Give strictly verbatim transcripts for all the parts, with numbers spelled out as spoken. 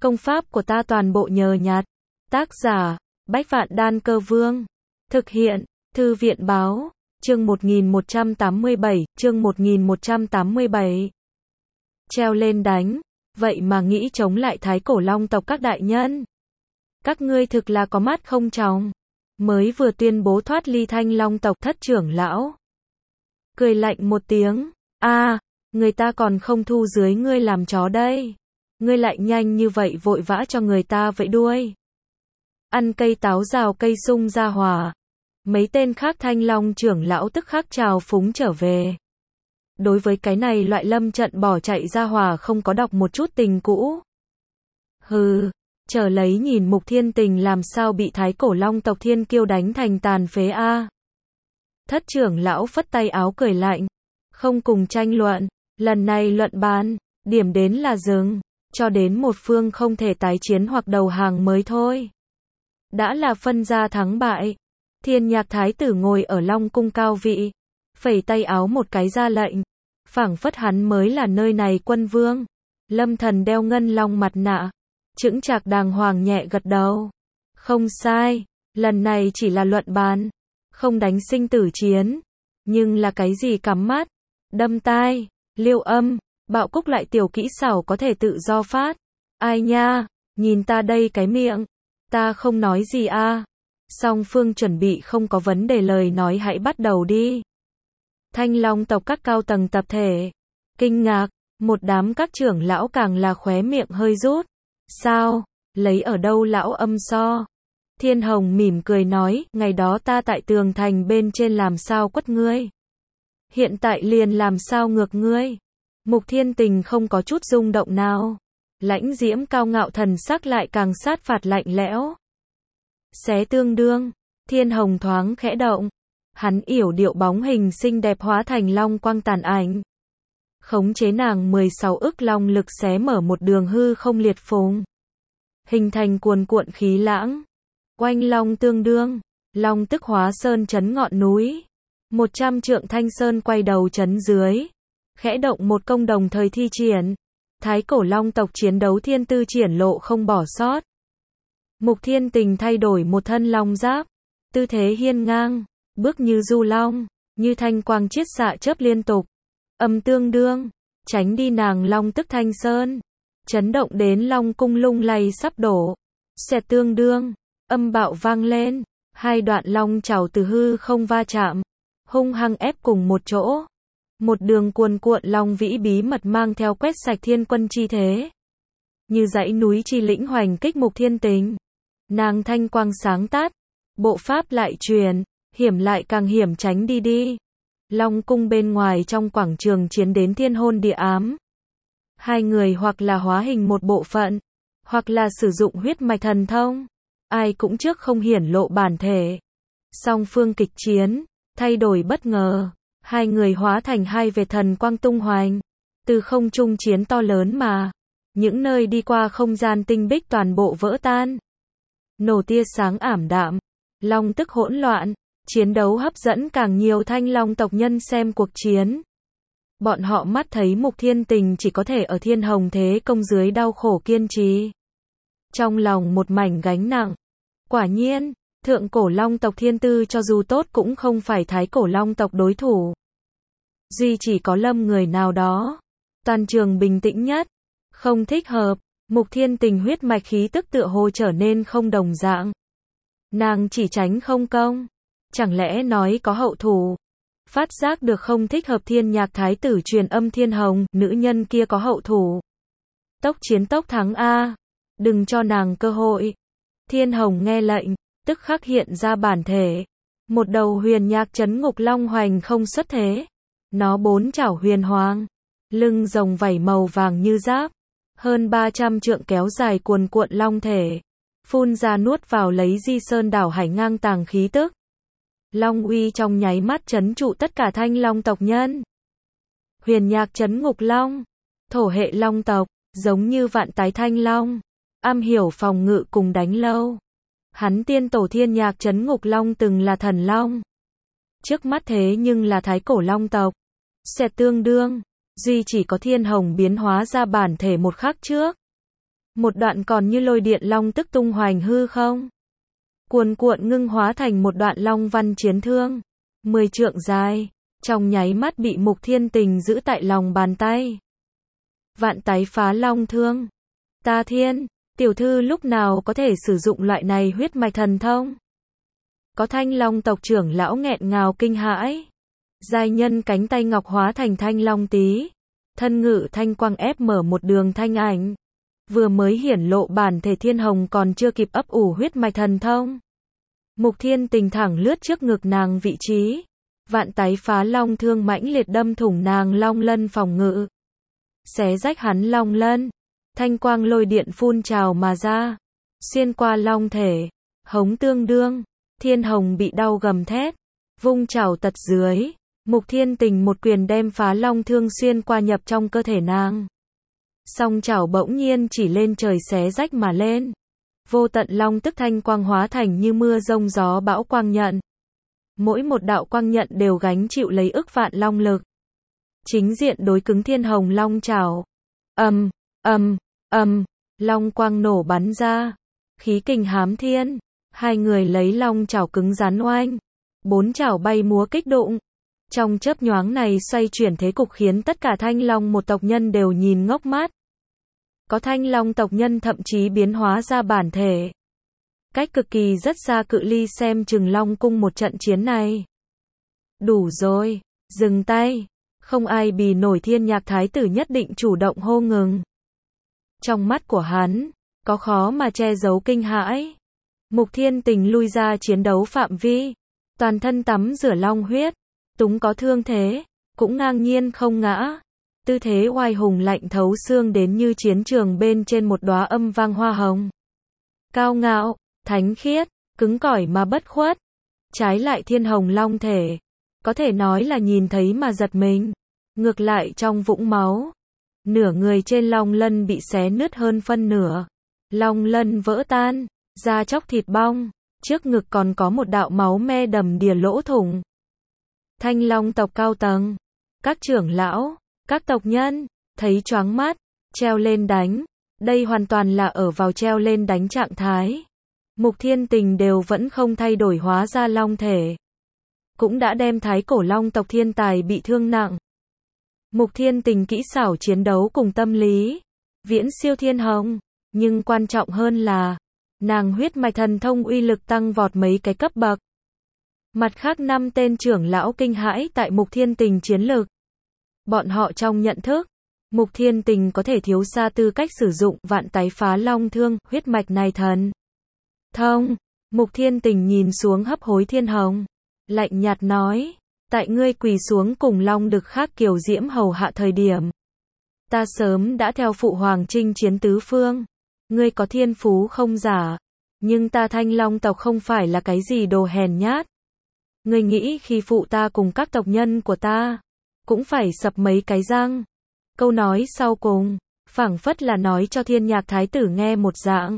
Công pháp của ta toàn bộ nhờ nhặt. Tác giả, Bách Vạn Đan Cơ Vương. Thực hiện, Thư viện Báo. Chương một nghìn một trăm tám mươi bảy, chương một nghìn một trăm tám mươi bảy. Treo lên đánh, vậy mà nghĩ chống lại Thái Cổ Long tộc các đại nhân. Các ngươi thực là có mắt không tròng. Mới vừa tuyên bố thoát ly Thanh Long tộc thất trưởng lão. Cười lạnh một tiếng, a à, người ta còn không thu dưới ngươi làm chó đây. Ngươi lại nhanh như vậy vội vã cho người ta vậy đuôi. Ăn cây táo rào cây sung ra hỏa. Mấy tên khác Thanh Long trưởng lão tức khắc trào phúng trở về. Đối với cái này loại lâm trận bỏ chạy ra hỏa không có đọc một chút tình cũ. Hừ, chờ lấy nhìn Mục Thiên Tình làm sao bị Thái Cổ Long tộc thiên kiêu đánh thành tàn phế a. Thất trưởng lão phất tay áo cười lạnh, không cùng tranh luận, lần này luận bàn, điểm đến là dừng, cho đến một phương không thể tái chiến hoặc đầu hàng mới thôi. Đã là phân ra thắng bại. Thiên Nhạc Thái tử ngồi ở Long cung cao vị, phẩy tay áo một cái ra lệnh, phảng phất hắn mới là nơi này quân vương. Lâm Thần đeo ngân long mặt nạ, chững chạc đàng hoàng nhẹ gật đầu. Không sai, lần này chỉ là luận bàn, không đánh sinh tử chiến, nhưng là cái gì cắm mắt, đâm tai, liêu âm, bạo cúc lại tiểu kỹ xảo có thể tự do phát. Ai nha, nhìn ta đây cái miệng, ta không nói gì a. À. Song phương chuẩn bị không có vấn đề lời nói hãy bắt đầu đi. Thanh Long tộc các cao tầng tập thể kinh ngạc, một đám các trưởng lão càng là khóe miệng hơi rút. Sao, lấy ở đâu lão âm so? Thiên Hồng mỉm cười nói, ngày đó ta tại tường thành bên trên làm sao quất ngươi, hiện tại liền làm sao ngược ngươi. Mục Thiên Tình không có chút rung động nào, lãnh diễm cao ngạo thần sắc lại càng sát phạt lạnh lẽo. Xé tương đương, Thiên Hồng thoáng khẽ động, hắn yểu điệu bóng hình xinh đẹp hóa thành long quang tàn ảnh. Khống chế nàng mười sáu ức long lực xé mở một đường hư không liệt phùng, hình thành cuồn cuộn khí lãng. Oanh long tương đương, long tức hóa sơn chấn ngọn núi. Một trăm trượng thanh sơn quay đầu chấn dưới. Khẽ động một công đồng thời thi triển. Thái Cổ Long tộc chiến đấu thiên tư triển lộ không bỏ sót. Mục Thiên Tình thay đổi một thân long giáp, tư thế hiên ngang, bước như du long, như thanh quang chiết xạ chớp liên tục. Âm tương đương, tránh đi nàng long tức thanh sơn, chấn động đến long cung lung lay sắp đổ. Xẹt tương đương, âm bạo vang lên, hai đoạn long trảo từ hư không va chạm, hung hăng ép cùng một chỗ. Một đường cuồn cuộn long vĩ bí mật mang theo quét sạch thiên quân chi thế. Như dãy núi chi lĩnh hoành kích Mục Thiên Tình. Nàng thanh quang sáng tát, bộ pháp lại truyền, hiểm lại càng hiểm tránh đi đi. Long cung bên ngoài trong quảng trường chiến đến thiên hôn địa ám. Hai người hoặc là hóa hình một bộ phận, hoặc là sử dụng huyết mạch thần thông. Ai cũng trước không hiển lộ bản thể. Song phương kịch chiến, thay đổi bất ngờ. Hai người hóa thành hai vệt thần quang tung hoành. Từ không trung chiến to lớn mà. Những nơi đi qua không gian tinh bích toàn bộ vỡ tan. Nổ tia sáng ảm đạm. Long tức hỗn loạn. Chiến đấu hấp dẫn càng nhiều Thanh Long tộc nhân xem cuộc chiến. Bọn họ mắt thấy Mục Thiên Tình chỉ có thể ở Thiên Hồng thế công dưới đau khổ kiên trì. Trong lòng một mảnh gánh nặng. Quả nhiên, thượng cổ Long tộc thiên tư cho dù tốt cũng không phải Thái Cổ Long tộc đối thủ. Duy chỉ có Lâm người nào đó. Toàn trường bình tĩnh nhất. Không thích hợp. Mục Thiên Tình huyết mạch khí tức tựa hồ trở nên không đồng dạng. Nàng chỉ tránh không công. Chẳng lẽ nói có hậu thủ? Phát giác được không thích hợp Thiên Nhạc Thái tử truyền âm Thiên Hồng, nữ nhân kia có hậu thủ. Tốc chiến tốc thắng a, đừng cho nàng cơ hội. Thiên Hồng nghe lệnh, tức khắc hiện ra bản thể. Một đầu huyền nhạc chấn ngục long hoành không xuất thế. Nó bốn chảo huyền hoàng, lưng rồng vảy màu vàng như giáp, hơn ba trăm trượng kéo dài cuồn cuộn long thể, phun ra nuốt vào lấy Di Sơn đảo hải ngang tàng khí tức. Long uy trong nháy mắt trấn trụ tất cả Thanh Long tộc nhân. Huyền nhạc trấn ngục long, thổ hệ long tộc, giống như vạn tái thanh long, am hiểu phòng ngự cùng đánh lâu. Hắn tiên tổ Thiên Nhạc trấn ngục long từng là thần long. Trước mắt thế nhưng là Thái Cổ Long tộc. Xẹt tương đương, duy chỉ có Thiên Hồng biến hóa ra bản thể một khắc trước. Một đoạn còn như lôi điện long tức tung hoành hư không. Cuồn cuộn ngưng hóa thành một đoạn long văn chiến thương. Mười trượng dài. Trong nháy mắt bị Mục Thiên Tình giữ tại lòng bàn tay. Vạn tái phá long thương. Ta thiên, tiểu thư lúc nào có thể sử dụng loại này huyết mạch thần thông? Có Thanh Long tộc trưởng lão nghẹn ngào kinh hãi. Giai nhân cánh tay ngọc hóa thành thanh long tí. Thân ngự thanh quang ép mở một đường thanh ảnh. Vừa mới hiển lộ bản thể thiên hồng còn chưa kịp ấp ủ huyết mạch thần thông. Mục Thiên Tình thẳng lướt trước ngực nàng vị trí. Vạn tái phá long thương mãnh liệt đâm thủng nàng long lân phòng ngự. Xé rách hắn long lân. Thanh quang lôi điện phun trào mà ra. Xuyên qua long thể. Hống tương đương. Thiên hồng bị đau gầm thét. Vung trảo tật dưới. Mục Thiên Tình một quyền đem phá long thương xuyên qua nhập trong cơ thể nàng. Song trảo bỗng nhiên chỉ lên trời xé rách mà lên. Vô tận long tức thanh quang hóa thành như mưa rông gió bão quang nhận. Mỗi một đạo quang nhận đều gánh chịu lấy ức vạn long lực. Chính diện đối cứng thiên hồng long trảo. Ầm, ầm, ầm, long quang nổ bắn ra. Khí kình hám thiên. Hai người lấy long trảo cứng rắn oanh. Bốn trảo bay múa kích đụng. Trong chớp nhoáng này xoay chuyển thế cục khiến tất cả thanh long một tộc nhân đều nhìn ngốc mắt. Có thanh long tộc nhân thậm chí biến hóa ra bản thể. Cách cực kỳ rất xa cự ly xem chừng long cung một trận chiến này. Đủ rồi, dừng tay. Không ai bì nổi Thiên Nhạc Thái tử nhất định chủ động hô ngừng. Trong mắt của hắn, có khó mà che giấu kinh hãi. Mục Thiên Tình lui ra chiến đấu phạm vi. Toàn thân tắm rửa long huyết. Túng có thương thế, cũng ngang nhiên không ngã. Tư thế oai hùng lạnh thấu xương đến như chiến trường bên trên một đóa âm vang hoa hồng. Cao ngạo, thánh khiết, cứng cỏi mà bất khuất. Trái lại thiên hồng long thể. Có thể nói là nhìn thấy mà giật mình. Ngược lại trong vũng máu. Nửa người trên long lân bị xé nứt hơn phân nửa. Long lân vỡ tan, da chóc thịt bong. Trước ngực còn có một đạo máu me đầm đìa lỗ thủng. Thanh long tộc cao tầng. Các trưởng lão, các tộc nhân, thấy choáng mắt, treo lên đánh. Đây hoàn toàn là ở vào treo lên đánh trạng thái. Mục Thiên Tình đều vẫn không thay đổi hóa ra long thể. Cũng đã đem thái cổ long tộc thiên tài bị thương nặng. Mục Thiên Tình kỹ xảo chiến đấu cùng tâm lý. Viễn siêu thiên hồng. Nhưng quan trọng hơn là, nàng huyết mạch thần thông uy lực tăng vọt mấy cái cấp bậc. Mặt khác năm tên trưởng lão kinh hãi tại Mục Thiên Tình chiến lực. Bọn họ trong nhận thức, Mục Thiên Tình có thể thiếu xa tư cách sử dụng vạn tái phá long thương, huyết mạch này thần thông. Mục Thiên Tình nhìn xuống hấp hối thiên hồng. Lạnh nhạt nói, tại ngươi quỳ xuống cùng long đực khác kiều diễm hầu hạ thời điểm. Ta sớm đã theo phụ hoàng chinh chiến tứ phương. Ngươi có thiên phú không giả. Nhưng ta thanh long tộc không phải là cái gì đồ hèn nhát. Ngươi nghĩ khi phụ ta cùng các tộc nhân của ta, cũng phải sập mấy cái răng. Câu nói sau cùng, phảng phất là nói cho Thiên Nhạc Thái tử nghe một dạng.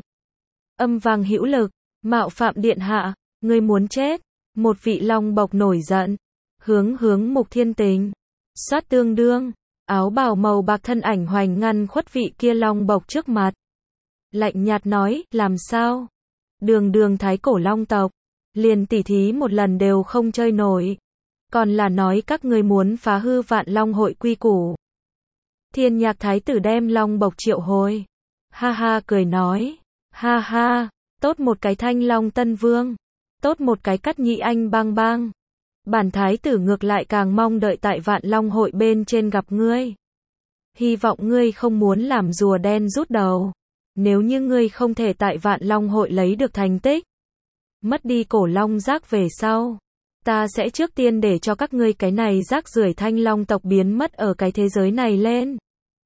Âm vang hữu lực, mạo phạm điện hạ, ngươi muốn chết. Một vị long bộc nổi giận, hướng hướng Mục Thiên Tình. Xoát tương đương, áo bào màu bạc thân ảnh hoành ngăn khuất vị kia long bộc trước mặt. Lạnh nhạt nói, làm sao? Đường đường thái cổ long tộc. Liền tỉ thí một lần đều không chơi nổi. Còn là nói các ngươi muốn phá hư vạn long hội quy củ. Thiên Nhạc Thái tử đem long bộc triệu hồi. Ha ha cười nói. Ha ha, tốt một cái thanh long tân vương. Tốt một cái cắt nhị anh bang bang. Bản thái tử ngược lại càng mong đợi tại vạn long hội bên trên gặp ngươi. Hy vọng ngươi không muốn làm rùa đen rút đầu. Nếu như ngươi không thể tại vạn long hội lấy được thành tích. Mất đi cổ long giác về sau. Ta sẽ trước tiên để cho các ngươi cái này rác rưởi thanh long tộc biến mất ở cái thế giới này lên.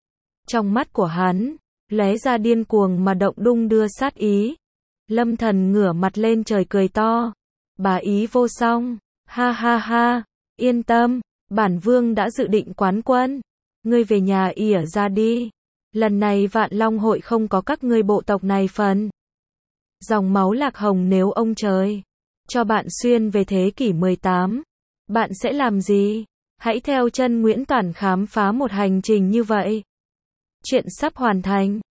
Trong mắt của hắn, lóe ra điên cuồng mà động đung đưa sát ý. Lâm Thần ngửa mặt lên trời cười to. Bá ý vô song. Ha ha ha, yên tâm, bản vương đã dự định quán quân. Ngươi về nhà ỉa ra đi. Lần này vạn long hội không có các ngươi bộ tộc này phần. Dòng máu lạc hồng nếu ông trời cho bạn xuyên về thế kỷ mười tám, bạn sẽ làm gì? Hãy theo chân Nguyễn Toản khám phá một hành trình như vậy. Chuyện sắp hoàn thành.